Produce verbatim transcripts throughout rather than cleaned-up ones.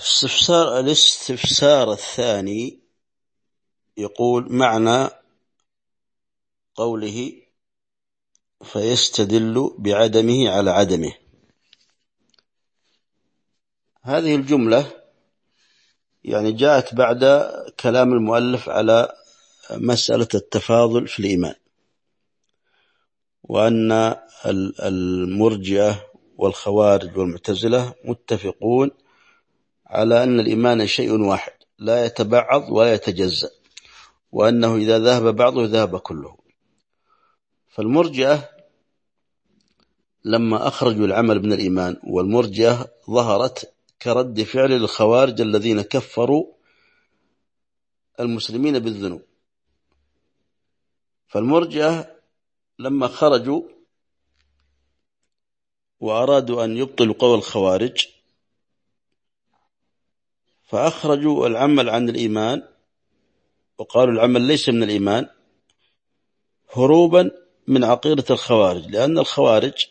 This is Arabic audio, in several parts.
استفسار الاستفسار الثاني يقول معنى قوله فيستدل بعدمه على عدمه. هذه الجملة يعني جاءت بعد كلام المؤلف على مسألة التفاضل في الإيمان، وأن المرجئة والخوارج والمعتزلة متفقون على أن الإيمان شيء واحد لا يتبعض ولا يتجزأ، وأنه إذا ذهب بعضه ذهب كله. فالمرجئة لما أخرجوا العمل من الإيمان، والمرجئة ظهرت كرد فعل للخوارج الذين كفروا المسلمين بالذنوب. فالمرجئة لما خرجوا وأرادوا أن يبطلوا قول الخوارج فأخرجوا العمل عن الإيمان، وقالوا العمل ليس من الإيمان هروبا من عقيدة الخوارج، لأن الخوارج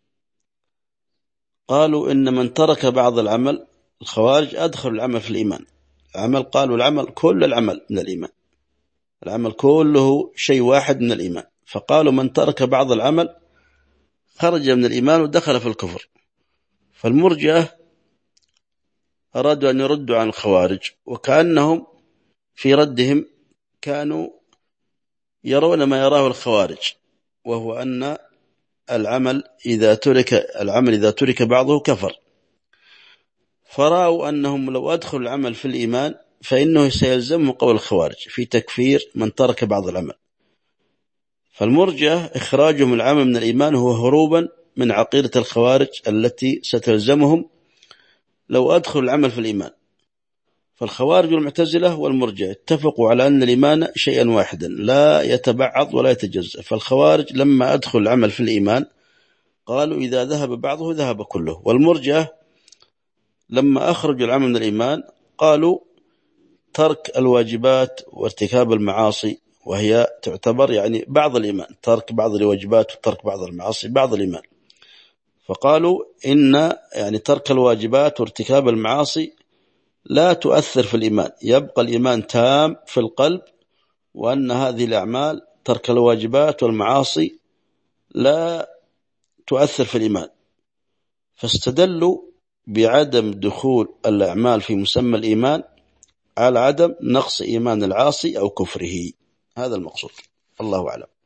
قالوا إن من ترك بعض العمل، الخوارج أدخلوا العمل في الإيمان. العمل قالوا العمل كل العمل من الإيمان، العمل كله شيء واحد من الإيمان، فقالوا من ترك بعض العمل خرج من الإيمان ودخل في الكفر. فالمرجئة أرادوا أن يردوا عن الخوارج، وكأنهم في ردهم كانوا يرون ما يراه الخوارج، وهو أن العمل إذا ترك العمل إذا ترك بعضه كفر. فرأوا أنهم لو أدخلوا العمل في الإيمان فإنه سيلزمهم قول الخوارج في تكفير من ترك بعض العمل. فالمرجئة إخراجهم العمل من الإيمان هو هروبا من عقيدة الخوارج التي ستلزمهم لو أدخلوا العمل في الإيمان. فالخوارج والمعتزلة والمرجئة اتفقوا على أن الإيمان شيئا واحدا لا يتبعض ولا يتجزأ. فالخوارج لما أدخلوا العمل في الإيمان قالوا إذا ذهب بعضه ذهب كله، والمرجئة لما أخرجوا العمل من الإيمان قالوا ترك الواجبات وارتكاب المعاصي، وهي تعتبر يعني بعض الإيمان، ترك بعض الواجبات وترك بعض المعاصي بعض الإيمان. فقالوا إن يعني ترك الواجبات وارتكاب المعاصي لا تؤثر في الإيمان، يبقى الإيمان تام في القلب، وأن هذه الأعمال ترك الواجبات والمعاصي لا تؤثر في الإيمان. فاستدلوا بعدم دخول الأعمال في مسمى الإيمان على عدم نقص إيمان العاصي أو كفره. هذا المقصود، الله أعلم.